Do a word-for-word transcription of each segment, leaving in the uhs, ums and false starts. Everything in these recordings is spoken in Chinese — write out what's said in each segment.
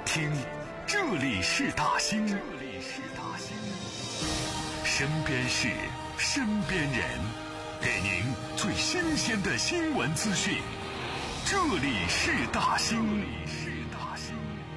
听，这里是大兴，这里是大兴，身边事，身边人，给您最新鲜的新闻资讯。这里是大兴，这里是大兴。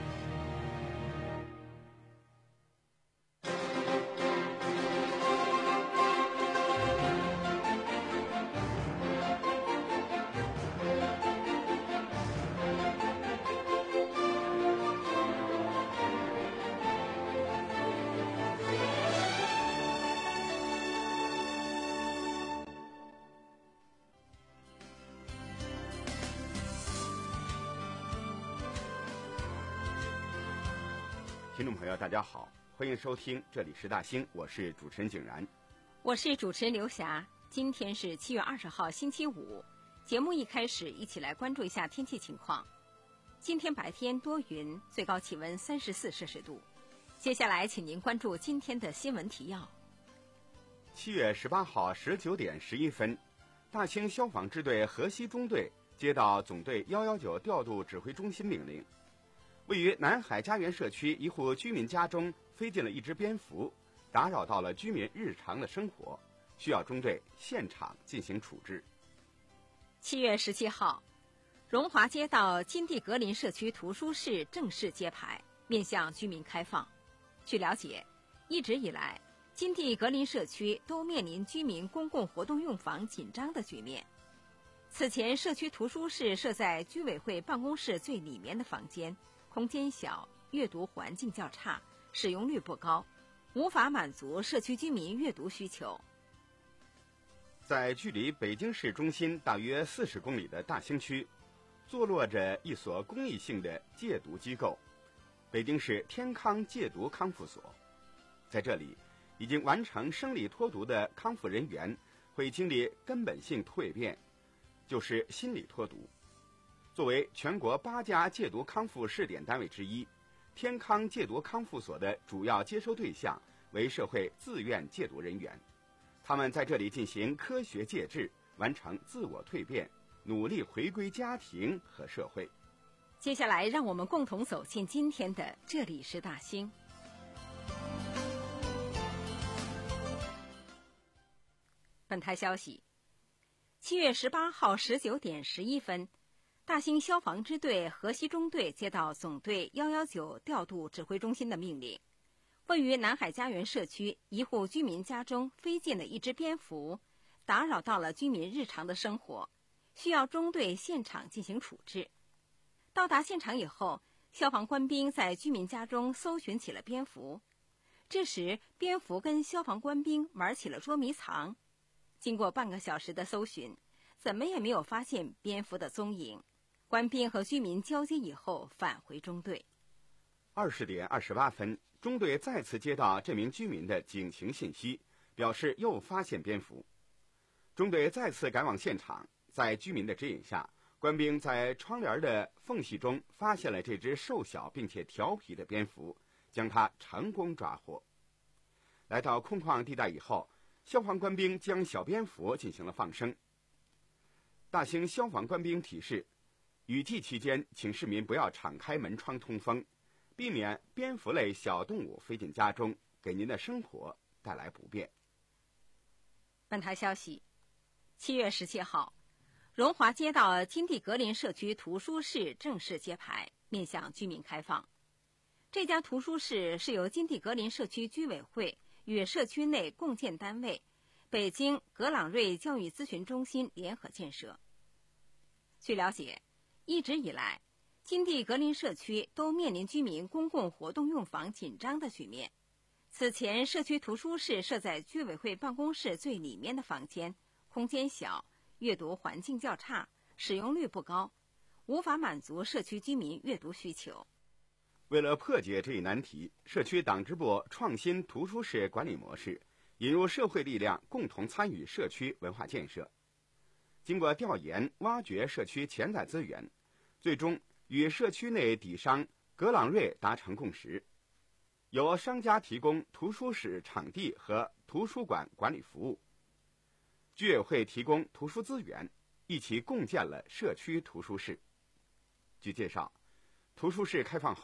听众朋友大家好，欢迎收听这里是大兴，我是主持人景然， 我是主持人刘霞。今天是七月二十号星期五，节目一开始一起来关注一下天气情况。今天白天多云，最高气温三十四摄氏度。接下来请您关注今天的新闻提要。 七月十八号十九点十一分，大兴消防支队河西中队接到总队一一九调度指挥中心命令，位于南海家园社区一户居民家中飞进了一只蝙蝠，打扰到了居民日常的生活，需要中队现场进行处置。 七月十七号，荣华街道金地格林社区图书室正式揭牌，面向居民开放。据了解，一直以来金地格林社区都面临居民公共活动用房紧张的局面。此前社区图书室设在居委会办公室最里面的房间，空间小，阅读环境较差，使用率不高，无法满足社区居民阅读需求。 在距离北京市中心大约四十公里的大兴区，坐落着一所公益性的戒毒机构——北京市天康戒毒康复所。在这里，已经完成生理脱毒的康复人员会经历根本性蜕变，就是心理脱毒。作为全国八家戒毒康复试点单位之一，天康戒毒康复所的主要接收对象为社会自愿戒毒人员，他们在这里进行科学戒治，完成自我蜕变，努力回归家庭和社会。 接下来让我们共同走进今天的这里是大兴。本台消息，七月十八号十九点十一分，大兴消防支队河西中队接到总队一一九调度指挥中心的命令，位于南海家园社区一户居民家中飞进了一只蝙蝠，打扰到了居民日常的生活，需要中队现场进行处置。到达现场以后，消防官兵在居民家中搜寻起了蝙蝠。这时，蝙蝠跟消防官兵玩起了捉迷藏。经过半个小时的搜寻，怎么也没有发现蝙蝠的踪影。官兵和居民交接以后返回中队。 二十点二十八分，中队再次接到这名居民的警情信息，表示又发现蝙蝠。中队再次赶往现场，在居民的指引下，官兵在窗帘的缝隙中发现了这只瘦小并且调皮的蝙蝠，将它成功抓获。来到空旷地带以后，消防官兵将小蝙蝠进行了放生。大兴消防官兵提示，雨季期间请市民不要敞开门窗通风，避免蝙蝠类小动物飞进家中，给您的生活带来不便。 本台消息，七月十七号，荣华街道金地格林社区图书室正式揭牌，面向居民开放。这家图书室是由金地格林社区居委会与社区内共建单位北京格朗瑞教育咨询中心联合建设。据了解，一直以来，金地格林社区都面临居民公共活动用房紧张的局面。此前，社区图书室设在居委会办公室最里面的房间，空间小，阅读环境较差，使用率不高，无法满足社区居民阅读需求。 为了破解这一难题，社区党支部创新图书室管理模式，引入社会力量共同参与社区文化建设。经过调研挖掘社区潜在资源，最终与社区内底商格朗瑞达成共识，由商家提供图书室场地和图书馆管理服务，居委会提供图书资源，一起共建了社区图书室。据介绍，图书室开放后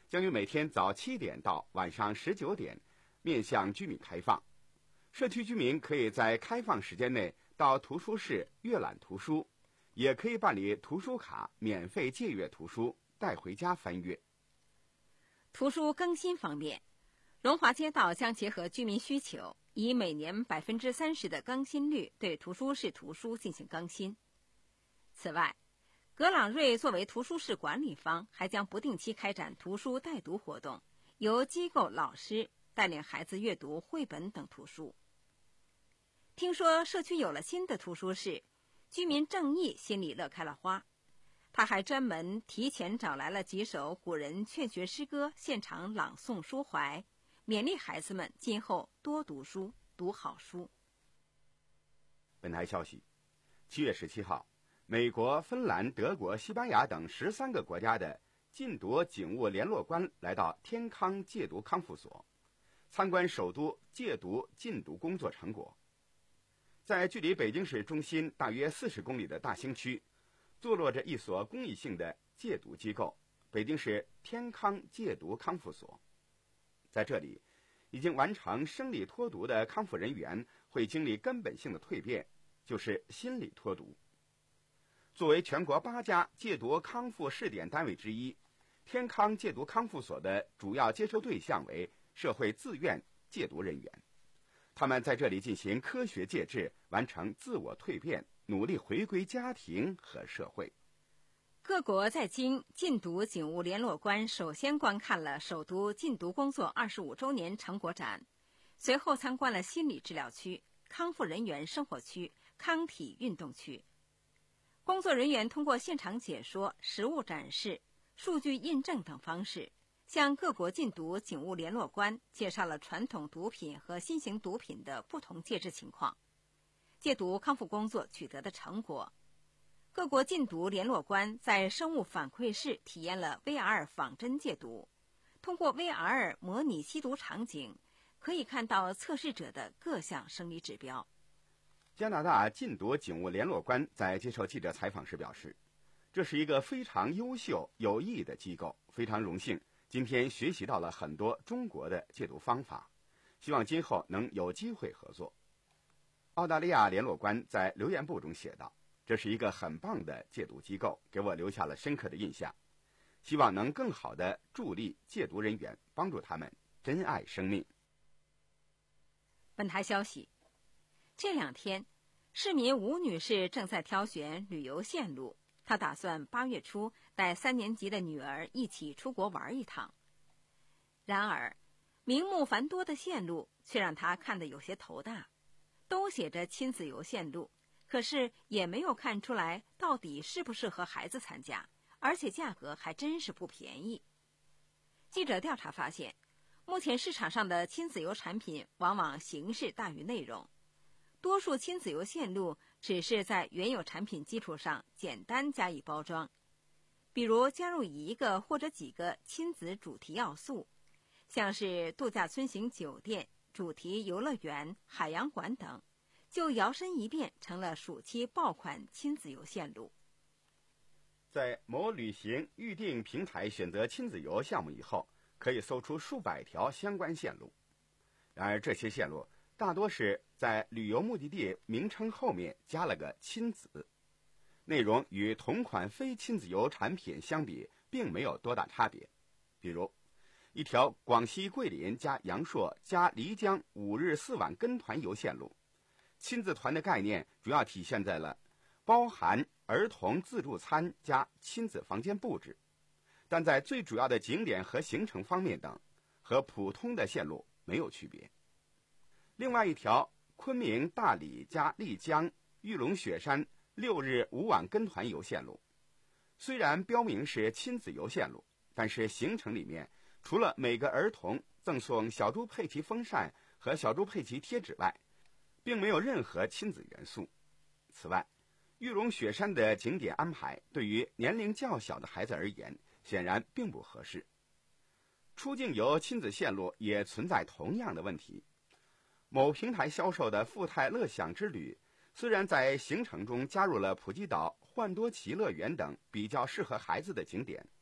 将于每天早七点到晚上十九点面向居民开放。社区居民可以在开放时间内到图书室阅览图书，也可以办理图书卡免费借阅图书带回家翻阅。 图书更新方面，荣华街道将结合居民需求，以每年百分之三十的更新率对图书室图书进行更新。此外，格朗瑞作为图书室管理方，还将不定期开展图书带读活动，由机构老师带领孩子阅读绘本等图书。听说社区有了新的图书室，居民郑义心里乐开了花。他还专门提前找来了几首古人劝学诗歌，现场朗诵抒怀，勉励孩子们今后多读书，读好书。 本台消息，七月十七号，美国、芬兰、德国、西班牙等十三个国家的禁毒警务联络官来到天康戒毒康复所，参观首都戒毒禁毒工作成果。在距离北京市中心大约四十公里的大兴区，坐落着一所公益性的戒毒机构——北京市天康戒毒康复所。在这里，已经完成生理脱毒的康复人员会经历根本性的蜕变，就是心理脱毒。作为全国八家戒毒康复试点单位之一，天康戒毒康复所的主要接收对象为社会自愿戒毒人员，他们在这里进行科学戒治，完成自我蜕变，努力回归家庭和社会。 各国在京禁毒警务联络官首先观看了首都禁毒工作二十五周年成果展，随后参观了心理治疗区、康复人员生活区、康体运动区。工作人员通过现场解说、实物展示、数据印证等方式，向各国禁毒警务联络官介绍了传统毒品和新型毒品的不同戒治情况，戒毒康复工作取得的成果。各国禁毒联络官在生物反馈室体验了 V R 仿真戒毒，通过 V R 模拟吸毒场景，可以看到测试者的各项生理指标。 加拿大禁毒警务联络官在接受记者采访时表示，这是一个非常优秀有益的机构，非常荣幸今天学习到了很多中国的戒毒方法，希望今后能有机会合作。澳大利亚联络官在留言簿中写道，这是一个很棒的戒毒机构，给我留下了深刻的印象，希望能更好地助力戒毒人员，帮助他们珍爱生命。 本台消息，这两天市民吴女士正在挑选旅游线路，她打算八月初带三年级的女儿一起出国玩一趟。然而名目繁多的线路却让她看得有些头大，都写着亲子游线路，可是也没有看出来到底适不适合孩子参加，而且价格还真是不便宜。记者调查发现，目前市场上的亲子游产品往往形式大于内容，多数亲子游线路只是在原有产品基础上简单加以包装，比如加入一个或者几个亲子主题要素，像是度假村型酒店、主题游乐园、海洋馆等，就摇身一变成了暑期爆款亲子游线路。 在某旅行预订平台选择亲子游项目以后，可以搜出数百条相关线路。然而这些线路大多是在旅游目的地名称后面加了个亲子，内容与同款非亲子游产品相比并没有多大差别。比如一条广西桂林加阳朔加漓江五日四晚跟团游线路，亲子团的概念主要体现在了包含儿童自助餐加亲子房间布置，但在最主要的景点和行程方面等和普通的线路没有区别。另外一条昆明大理加丽江玉龙雪山六日五晚跟团游线路，虽然标明是亲子游线路，但是行程里面除了每个儿童赠送小猪佩奇风扇和小猪佩奇贴纸外，并没有任何亲子元素。此外，玉龙雪山的景点安排对于年龄较小的孩子而言显然并不合适。出境游亲子线路也存在同样的问题。某平台销售的富泰乐享之旅，虽然在行程中加入了普吉岛、幻多奇乐园等比较适合孩子的景点，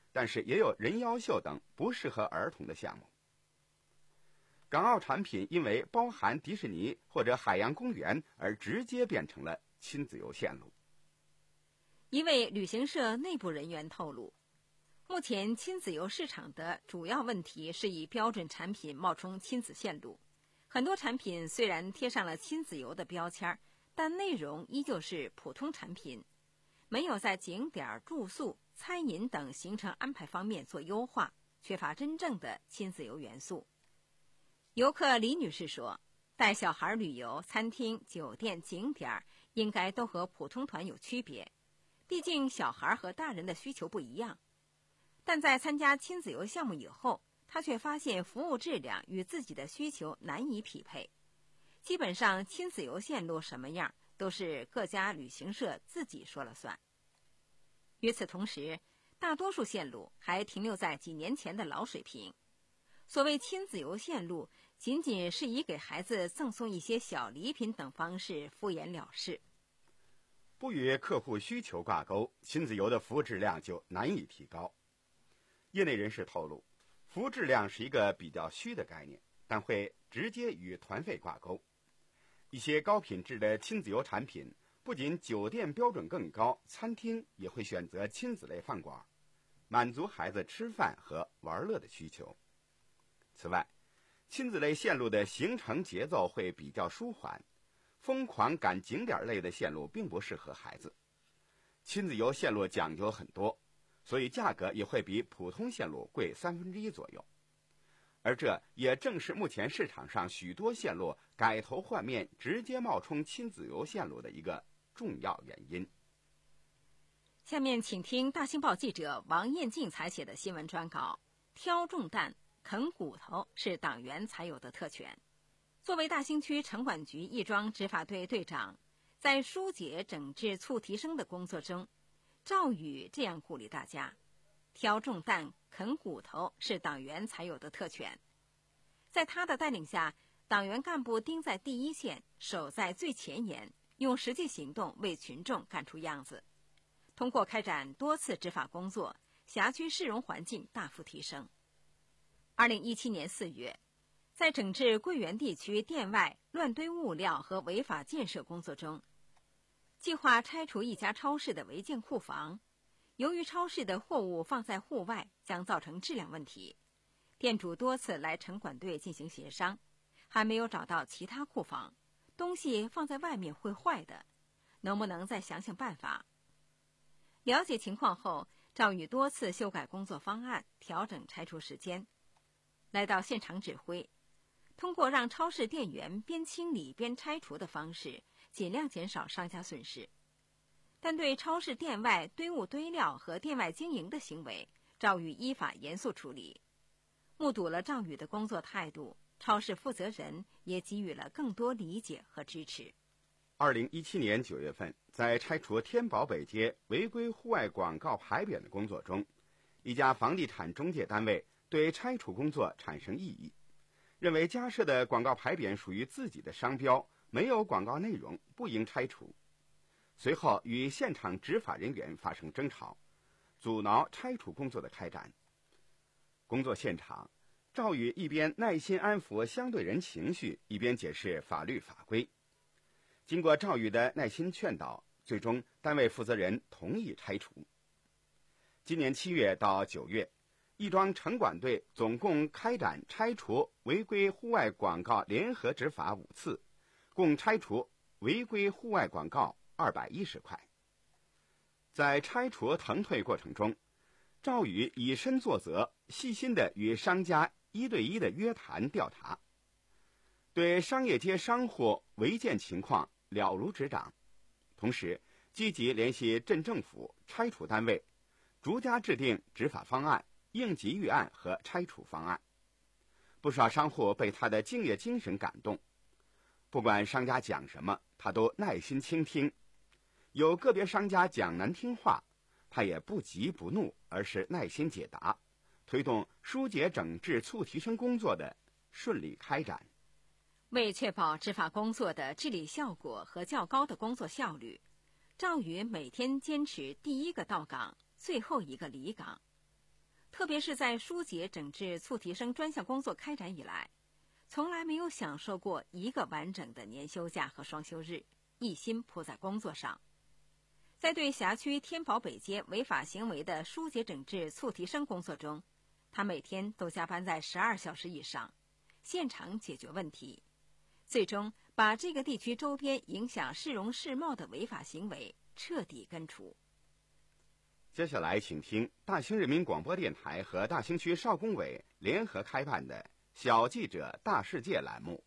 但是也有人妖秀等不适合儿童的项目。港澳产品因为包含迪士尼或者海洋公园而直接变成了亲子游线路。 一位旅行社内部人员透露，目前亲子游市场的主要问题是以标准产品冒充亲子线路，很多产品虽然贴上了亲子游的标签，但内容依旧是普通产品，没有在景点、住宿、餐饮等行程安排方面做优化，缺乏真正的亲子游元素。游客李女士说，带小孩旅游，餐厅、酒店、景点应该都和普通团有区别，毕竟小孩和大人的需求不一样。但在参加亲子游项目以后，她却发现服务质量与自己的需求难以匹配。基本上亲子游线路什么样都是各家旅行社自己说了算。与此同时，大多数线路还停留在几年前的老水平。所谓亲子游线路，仅仅是以给孩子赠送一些小礼品等方式敷衍了事， 不与客户需求挂钩，亲子游的服务质量就难以提高。业内人士透露，服务质量是一个比较虚的概念，但会直接与团费挂钩。一些高品质的亲子游产品，不仅酒店标准更高，餐厅也会选择亲子类饭馆，满足孩子吃饭和玩乐的需求。此外，亲子类线路的行程节奏会比较舒缓，疯狂赶景点类的线路并不适合孩子。亲子游线路讲究很多，所以价格也会比普通线路贵三分之一左右。而这也正是目前市场上许多线路改头换面，直接冒充亲子游线路的一个重要原因。 下面请听大新报记者王艳静采写的新闻专稿：挑重担、啃骨头是党员才有的特权。作为大兴区城管局亦庄执法队队长，在疏解整治促提升的工作中，赵宇这样鼓励大家：挑重担、啃骨头是党员才有的特权。在他的带领下，党员干部盯在第一线，守在最前沿，用实际行动为群众干出样子。通过开展多次执法工作，辖区市容环境大幅提升。二零一七年四月，在整治桂园地区店外乱堆物料和违法建设工作中，计划拆除一家超市的违建库房。由于超市的货物放在户外将造成质量问题，店主多次来城管队进行协商，还没有找到其他库房，东西放在外面会坏的，能不能再想想办法？了解情况后，赵宇多次修改工作方案，调整拆除时间。来到现场指挥，通过让超市店员边清理边拆除的方式，尽量减少商家损失。但对超市店外堆物堆料和店外经营的行为，赵宇依法严肃处理。目睹了赵宇的工作态度，超市负责人也给予了更多理解和支持。 二零一七年九月份，在拆除天宝北街违规户外广告牌匾的工作中，一家房地产中介单位对拆除工作产生异议，认为加设的广告牌匾属于自己的商标，没有广告内容，不应拆除。随后与现场执法人员发生争吵，阻挠拆除工作的开展。工作现场，赵宇一边耐心安抚相对人情绪，一边解释法律法规。经过赵宇的耐心劝导，最终单位负责人同意拆除。今年七月到九月，亦庄城管队总共开展拆除违规户外广告联合执法五次，共拆除违规户外广告二百一十块。在拆除腾退过程中，赵宇以身作则，细心地与商家一对一的约谈调查，对商业街商户违建情况了如指掌，同时积极联系镇政府、拆除单位，逐家制定执法方案、应急预案和拆除方案。不少商户被他的敬业精神感动，不管商家讲什么，他都耐心倾听。有个别商家讲难听话，他也不急不怒，而是耐心解答，推动疏解整治促提升工作的顺利开展。 为确保执法工作的治理效果和较高的工作效率，赵宇每天坚持第一个到岗，最后一个离岗。 特别是在疏解整治促提生专项工作开展以来，从来没有享受过一个完整的年休假和双休日，一心扑在工作上。在对辖区天宝北街违法行为的疏解整治促提生工作中，他每天都加班在十二小时以上，现场解决问题，最终把这个地区周边影响市容市貌的违法行为彻底根除。 接下来请听大兴人民广播电台和大兴区少工委联合开办的小记者大世界栏目。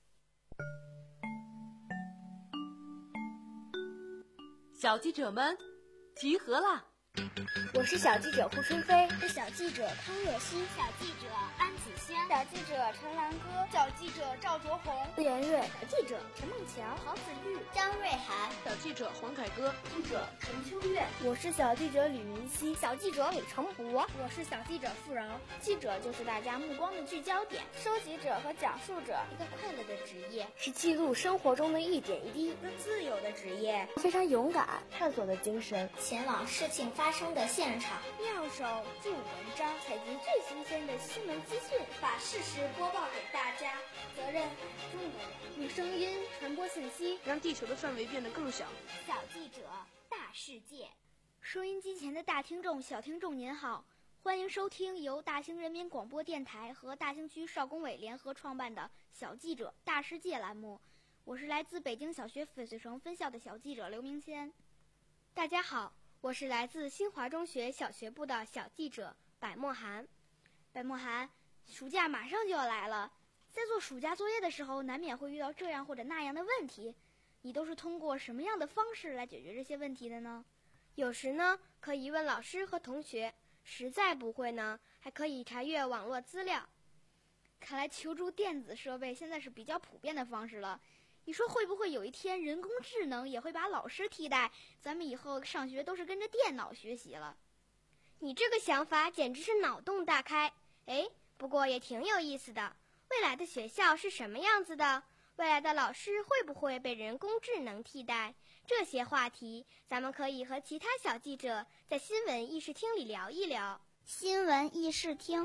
小记者们集合啦！ 我是小记者胡春飞， 是小记者康若曦， 小记者安子轩， 小记者陈兰歌， 小记者赵卓红， tư言瑞， 小记者陈梦桥， 黄子玉，张瑞涵， 小记者黄凯歌， 记者陈秋月。 我是小记者李云熙， 小记者李成博， 我是小记者付饶。 记者就是大家目光的聚焦点， 收集者和讲述者， 一个快乐的职业， 是记录生活中的一点一滴， 一个自由的职业， 非常勇敢，探索的精神， 前往事情发生的现场。 妙手著文章，采集最新鲜的新闻资讯， 把事实播报给大家。 责任重的人，用声音传播信息， 让地球的范围变得更小。 小记者大世界。 收音机前的大听众、小听众您好，欢迎收听由大兴人民广播电台和大兴区少工委联合创办的小记者大世界栏目。我是来自北京小学翡翠城分校的小记者刘明谦。大家好，我是来自新华中学小学部的小记者百墨涵。百墨涵，暑假马上就要来了，在做暑假作业的时候，难免会遇到这样或者那样的问题，你都是通过什么样的方式来解决这些问题的呢？ 有时呢，可以问老师和同学，实在不会呢，还可以查阅网络资料。 看来求助电子设备现在是比较普遍的方式了。你说会不会有一天人工智能也会把老师替代，咱们以后上学都是跟着电脑学习了？ 你这个想法简直是脑洞大开。哎，不过也挺有意思的。未来的学校是什么样子的？未来的老师会不会被人工智能替代？这些话题，咱们可以和其他小记者在新闻议事厅里聊一聊。 新闻议事厅，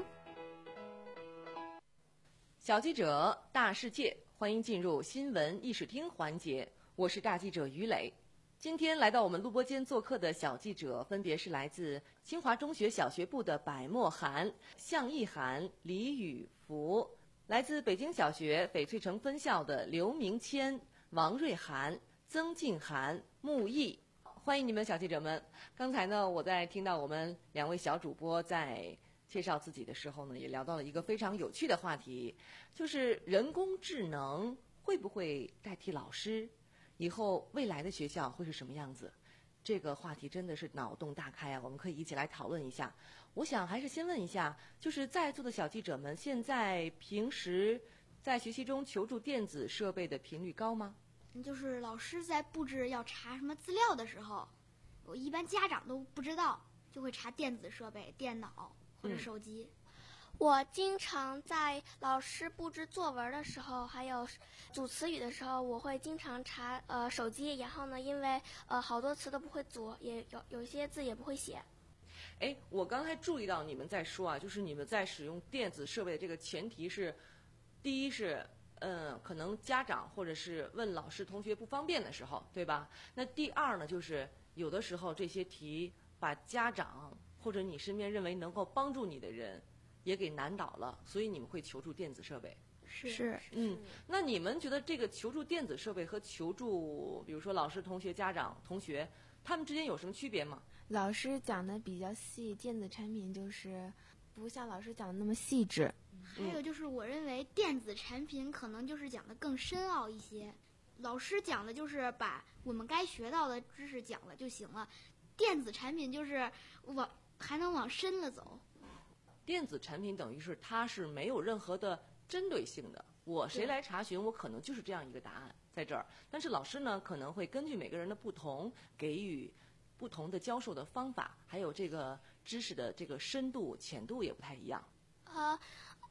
小记者大世界，欢迎进入新闻议事厅环节。我是大记者于磊。今天来到我们录播间做客的小记者分别是来自清华中学小学部的百墨涵、向义涵、李宇福，来自北京小学翡翠城分校的刘明谦、王瑞涵、曾静涵、穆毅。欢迎你们小记者们。刚才呢，我在听到我们两位小主播在介绍自己的时候呢，也聊到了一个非常有趣的话题，就是人工智能会不会代替老师？以后未来的学校会是什么样子？这个话题真的是脑洞大开啊！我们可以一起来讨论一下。我想还是先问一下，就是在座的小记者们，现在平时在学习中求助电子设备的频率高吗？ 就是老师在布置要查什么资料的时候，我一般家长都不知道，就会查电子设备、电脑或者手机。 嗯我经常在老师布置作文的时候，还有组词语的时候，我会经常查呃手机，然后呢，因为呃好多词都不会组，也有有一些字也不会写。 哎，我刚才注意到你们在说啊，就是你们在使用电子设备的这个前提是，第一是嗯，可能家长或者是问老师同学不方便的时候，对吧？那第二呢，就是有的时候这些题把家长或者你身边认为能够帮助你的人也给难倒了，所以你们会求助电子设备。 是是嗯，那你们觉得这个求助电子设备和求助，比如说老师、同学、家长、同学，他们之间有什么区别吗？ 老师讲的比较细，电子产品就是不像老师讲的那么细致。 还有就是，我认为电子产品可能就是讲的更深奥一些，老师讲的就是把我们该学到的知识讲了就行了，电子产品就是往还能往深了走。 电子产品等于是它是没有任何的针对性的，我谁来查询，我可能就是这样一个答案在这儿。但是老师呢，可能会根据每个人的不同，给予不同的教授的方法，还有这个知识的这个深度、浅度也不太一样。 呃，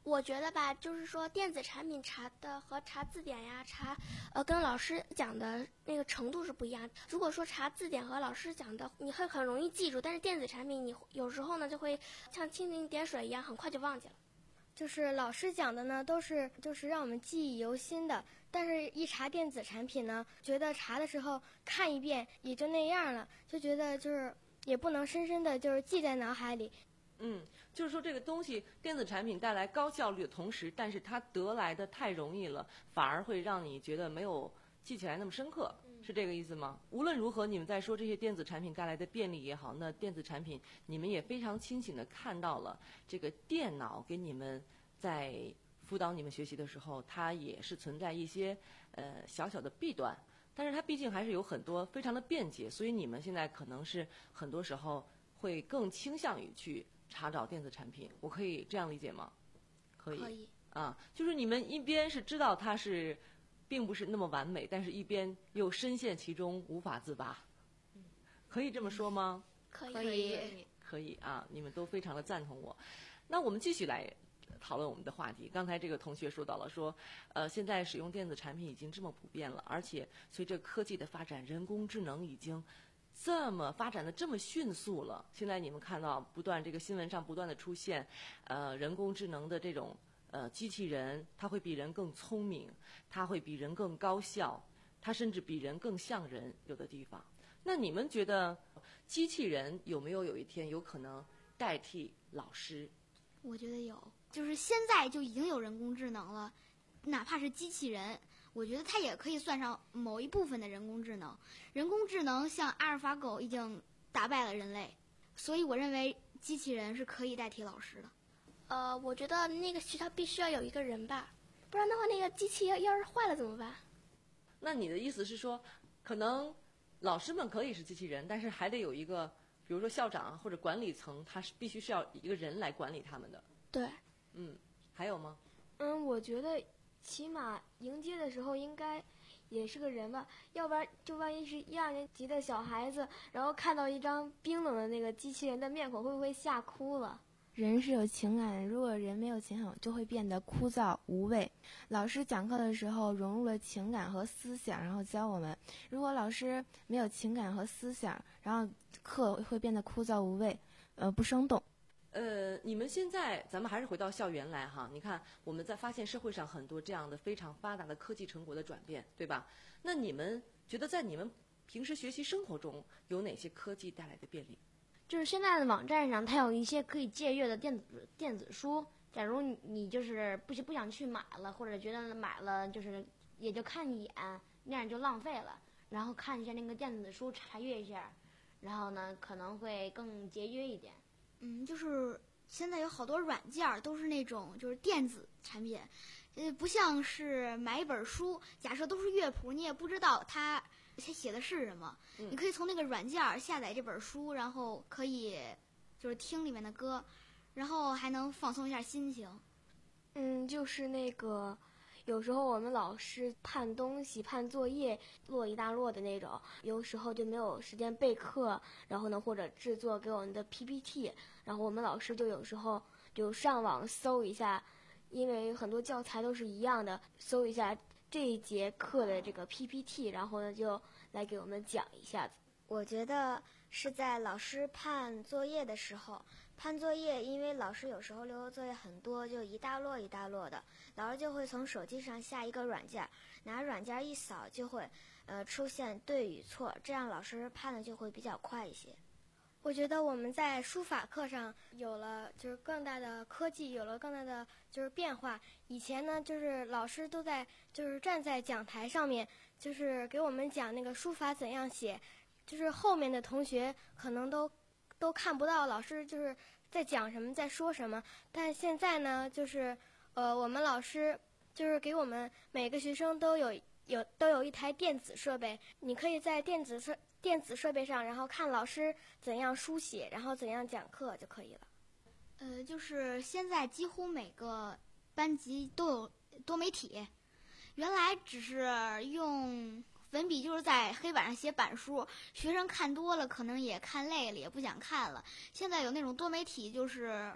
我觉得吧，就是说电子产品查的和查字典呀，查呃跟老师讲的那个程度是不一样。如果说查字典和老师讲的，你会很容易记住，但是电子产品你有时候呢就会像蜻蜓点水一样，很快就忘记了。 就是老师讲的呢，都是就是让我们记忆犹新的，但是一查电子产品呢，觉得查的时候看一遍也就那样了，就觉得就是也不能深深的就是记在脑海里。 嗯，就是说这个东西电子产品带来高效率的同时，但是它得来的太容易了，反而会让你觉得没有记起来那么深刻，是这个意思吗？无论如何，你们在说这些电子产品带来的便利也好，那电子产品你们也非常清醒地看到了这个电脑给你们在辅导你们学习的时候，它也是存在一些呃小小的弊端，但是它毕竟还是有很多非常的便捷，所以你们现在可能是很多时候会更倾向于去查找电子产品，我可以这样理解吗？可以。 可以啊，就是你们一边是知道它是并不是那么完美，但是一边又深陷其中无法自拔，可以这么说吗？ 可以可以可以啊，你们都非常的赞同我。那我们继续来讨论我们的话题。刚才这个同学说到了说，呃，现在使用电子产品已经这么普遍了，而且随着科技的发展，人工智能已经这么发展的这么迅速了。现在你们看到不断这个新闻上不断的出现，呃，人工智能的这种呃机器人，它会比人更聪明，它会比人更高效，它甚至比人更像人，有的地方。那你们觉得机器人有没有有一天有可能代替老师？ 我觉得有，就是现在就已经有人工智能了，哪怕是机器人，我觉得它也可以算上某一部分的人工智能。人工智能像阿尔法狗已经打败了人类，所以我认为机器人是可以代替老师的。 呃，我觉得那个学校必须要有一个人吧，不然的话那个机器要要是坏了怎么办？ 那你的意思是说，可能老师们可以是机器人，但是还得有一个，比如说校长或者管理层，他是必须是要一个人来管理他们的。 对。 嗯，还有吗？ 嗯，我觉得起码迎接的时候应该也是个人吧，要不然就万一是一二年级的小孩子，然后看到一张冰冷的那个机器人的面孔，会不会吓哭了？人是有情感的，如果人没有情感，就会变得枯燥无味。老师讲课的时候融入了情感和思想，然后教我们。如果老师没有情感和思想，然后课会变得枯燥无味，呃，不生动。 呃，你们现在咱们还是回到校园来哈，你看我们在发现社会上很多这样的非常发达的科技成果的转变，对吧？那你们觉得在你们平时学习生活中有哪些科技带来的便利？ 就是现在的网站上，它有一些可以借阅的电子电子书。假如你你就是不不想去买了，或者觉得买了就是也就看一眼，那样就浪费了。然后看一下那个电子书，查阅一下，然后呢可能会更节约一点。 嗯，就是现在有好多软件都是那种就是电子产品，呃，不像是买一本书，假设都是乐谱，你也不知道它它写的是什么。 嗯、 你可以从那个软件下载这本书，然后可以就是听里面的歌，然后还能放松一下心情。 嗯，就是那个有时候我们老师判东西、判作业摞一大摞的那种，有时候就没有时间备课，然后呢或者制作给我们的 P P T， 然后我们老师就有时候就上网搜一下，因为很多教材都是一样的，搜一下这一节课的这个 P P T， 然后呢就来给我们讲一下子。 我觉得是在老师判作业的时候，判作业，因为老师有时候留的作业很多，就一大摞一大摞的，老师就会从手机上下一个软件，拿软件一扫就会，呃，出现对与错，这样老师判的就会比较快一些。我觉得我们在书法课上有了就是更大的科技，有了更大的就是变化。以前呢，就是老师都在就是站在讲台上面，就是给我们讲那个书法怎样写，就是后面的同学可能都都看不到老师就是在讲什么，在说什么。但现在呢，就是呃，我们老师就是给我们每个学生都有有都有一台电子设备，你可以在电子设电子设备上，然后看老师怎样书写，然后怎样讲课就可以了。 呃，就是现在几乎每个班级都有多媒体，原来只是用粉笔就是在黑板上写板书，学生看多了可能也看累了，也不想看了。现在有那种多媒体，就是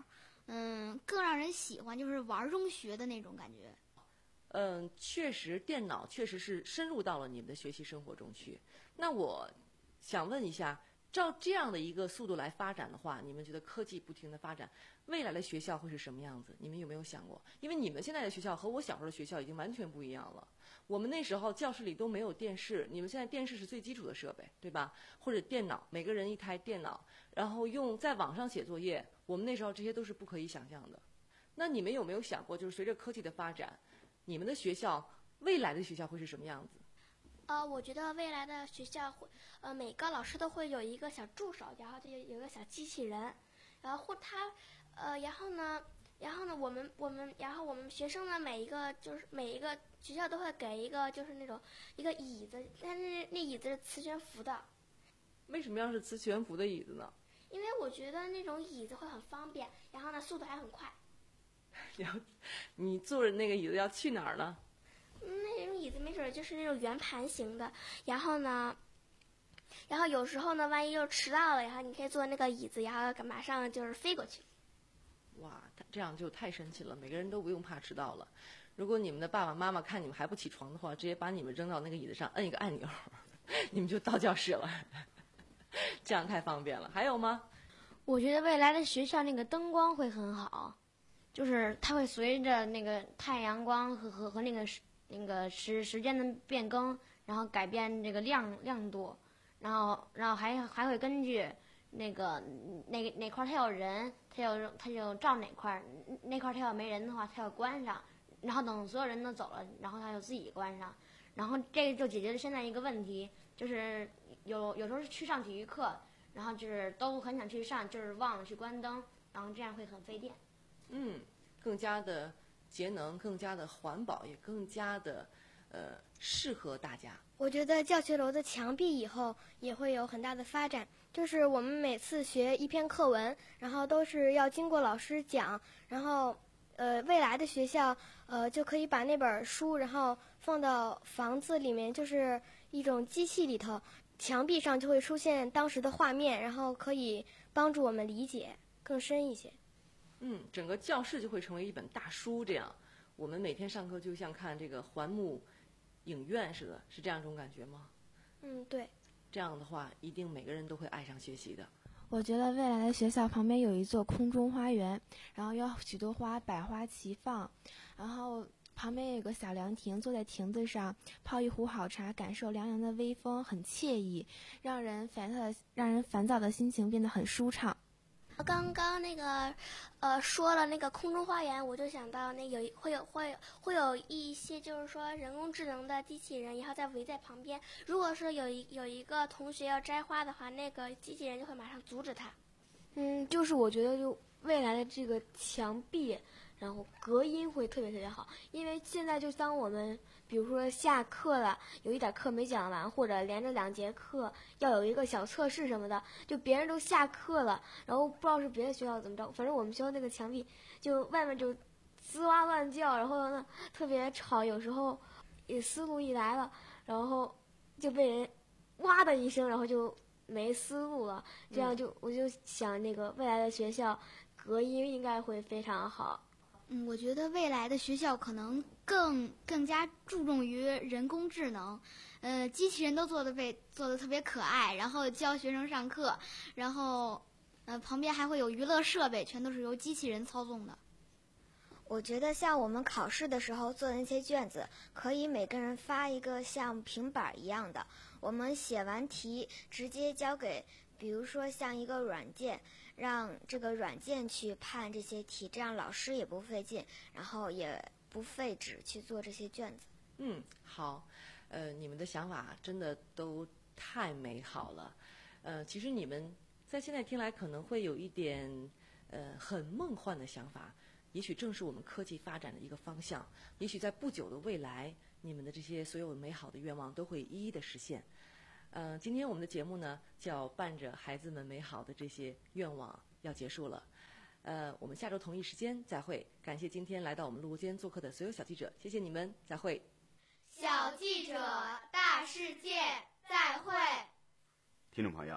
嗯，更让人喜欢，就是玩中学的那种感觉。 嗯，确实，电脑确实是深入到了你们的学习生活中去。那我想问一下，照这样的一个速度来发展的话，你们觉得科技不停的发展，未来的学校会是什么样子？你们有没有想过？因为你们现在的学校和我小时候的学校已经完全不一样了。我们那时候教室里都没有电视，你们现在电视是最基础的设备，对吧？或者电脑，每个人一台电脑，然后用在网上写作业，我们那时候这些都是不可以想象的。那你们有没有想过，就是随着科技的发展，你们的学校未来的学校会是什么样子？ 呃，我觉得未来的学校会，呃，每个老师都会有一个小助手，然后就有一个小机器人，然后或他，呃，然后呢，然后呢，我们我们，然后我们学生呢，每一个就是每一个学校都会给一个就是那种一个椅子，但是那椅子是磁悬浮的。 为什么要是磁悬浮的椅子呢？ 因为我觉得那种椅子会很方便，然后呢，速度还很快。 然后你坐着那个椅子要去哪儿呢？ 那种椅子没准就是那种圆盘型的，然后呢，然后有时候呢，万一又迟到了，然后你可以坐那个椅子，然后马上就是飞过去。 哇，这样就太神奇了，每个人都不用怕迟到了。如果你们的爸爸妈妈看你们还不起床的话，直接把你们扔到那个椅子上，摁一个按钮，你们就到教室了，这样太方便了。还有吗？ 我觉得未来的学校那个灯光会很好，就是它会随着那个太阳光和和和那个时那个时时间的变更，然后改变这个亮亮度，然后然后还还会根据那个哪哪块它有人，它有它就照哪块，那块它要没人的话，它要关上，然后等所有人都走了，然后它就自己关上，然后这个就解决了现在一个问题，就是有有时候是去上体育课，然后就是都很想去上，就是忘了去关灯，然后这样会很费电。 嗯，更加的节能，更加的环保，也更加的呃适合大家。 我觉得教学楼的墙壁以后也会有很大的发展，就是我们每次学一篇课文，然后都是要经过老师讲，然后呃未来的学校呃就可以把那本书然后放到房子里面，就是一种机器里头，墙壁上就会出现当时的画面，然后可以帮助我们理解更深一些。 嗯，整个教室就会成为一本大书，这样我们每天上课就像看这个环幕影院似的，是这样一种感觉吗？ 嗯，对。 这样的话，一定每个人都会爱上学习的。 我觉得未来的学校旁边有一座空中花园，然后有许多花，百花齐放，然后旁边有个小凉亭，坐在亭子上泡一壶好茶，感受凉凉的微风，很惬意，让人烦躁的让人烦躁的心情变得很舒畅。 刚刚那个，呃，说了那个空中花园，我就想到那有会有会会有一些就是说人工智能的机器人，然后再围在旁边。如果是有一有一个同学要摘花的话，那个机器人就会马上阻止他。 嗯，就是我觉得就未来的这个墙壁，然后隔音会特别特别好，因为现在就当我们比如说下课了，有一点课没讲完，或者连着两节课要有一个小测试什么的，就别人都下课了，然后不知道是别的学校怎么着，反正我们学校那个墙壁就外面就吱哇乱叫，然后呢特别吵，有时候也思路一来了，然后就被人哇的一声，然后就没思路了，这样就、嗯、我就想那个未来的学校隔音应该会非常好。 嗯，我觉得未来的学校可能更更加注重于人工智能，呃，机器人都做的被做的特别可爱，然后教学生上课，然后呃旁边还会有娱乐设备，全都是由机器人操纵的。 我觉得像我们考试的时候做的那些卷子，可以每个人发一个像平板一样的，我们写完题直接交给，比如说像一个软件，让这个软件去判这些题，这样老师也不费劲，然后也不费纸去做这些卷子。 嗯，好，呃，你们的想法真的都太美好了。呃，其实你们在现在听来可能会有一点呃很梦幻的想法，也许正是我们科技发展的一个方向。也许在不久的未来，你们的这些所有美好的愿望都会一一的实现。呃，今天我们的节目呢，叫伴着孩子们美好的这些愿望要结束了。呃，我们下周同一时间再会。感谢今天来到我们录播间做客的所有小记者，谢谢你们，再会。 小记者大世界，再会。 听众朋友，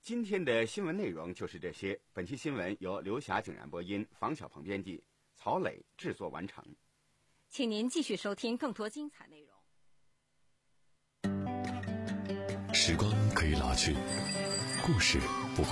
今天的新闻内容就是这些。本期新闻由刘霞景然播音，房小鹏编辑，曹磊制作完成。 请您继续收听更多精彩内容。 时光可以老去，故事不会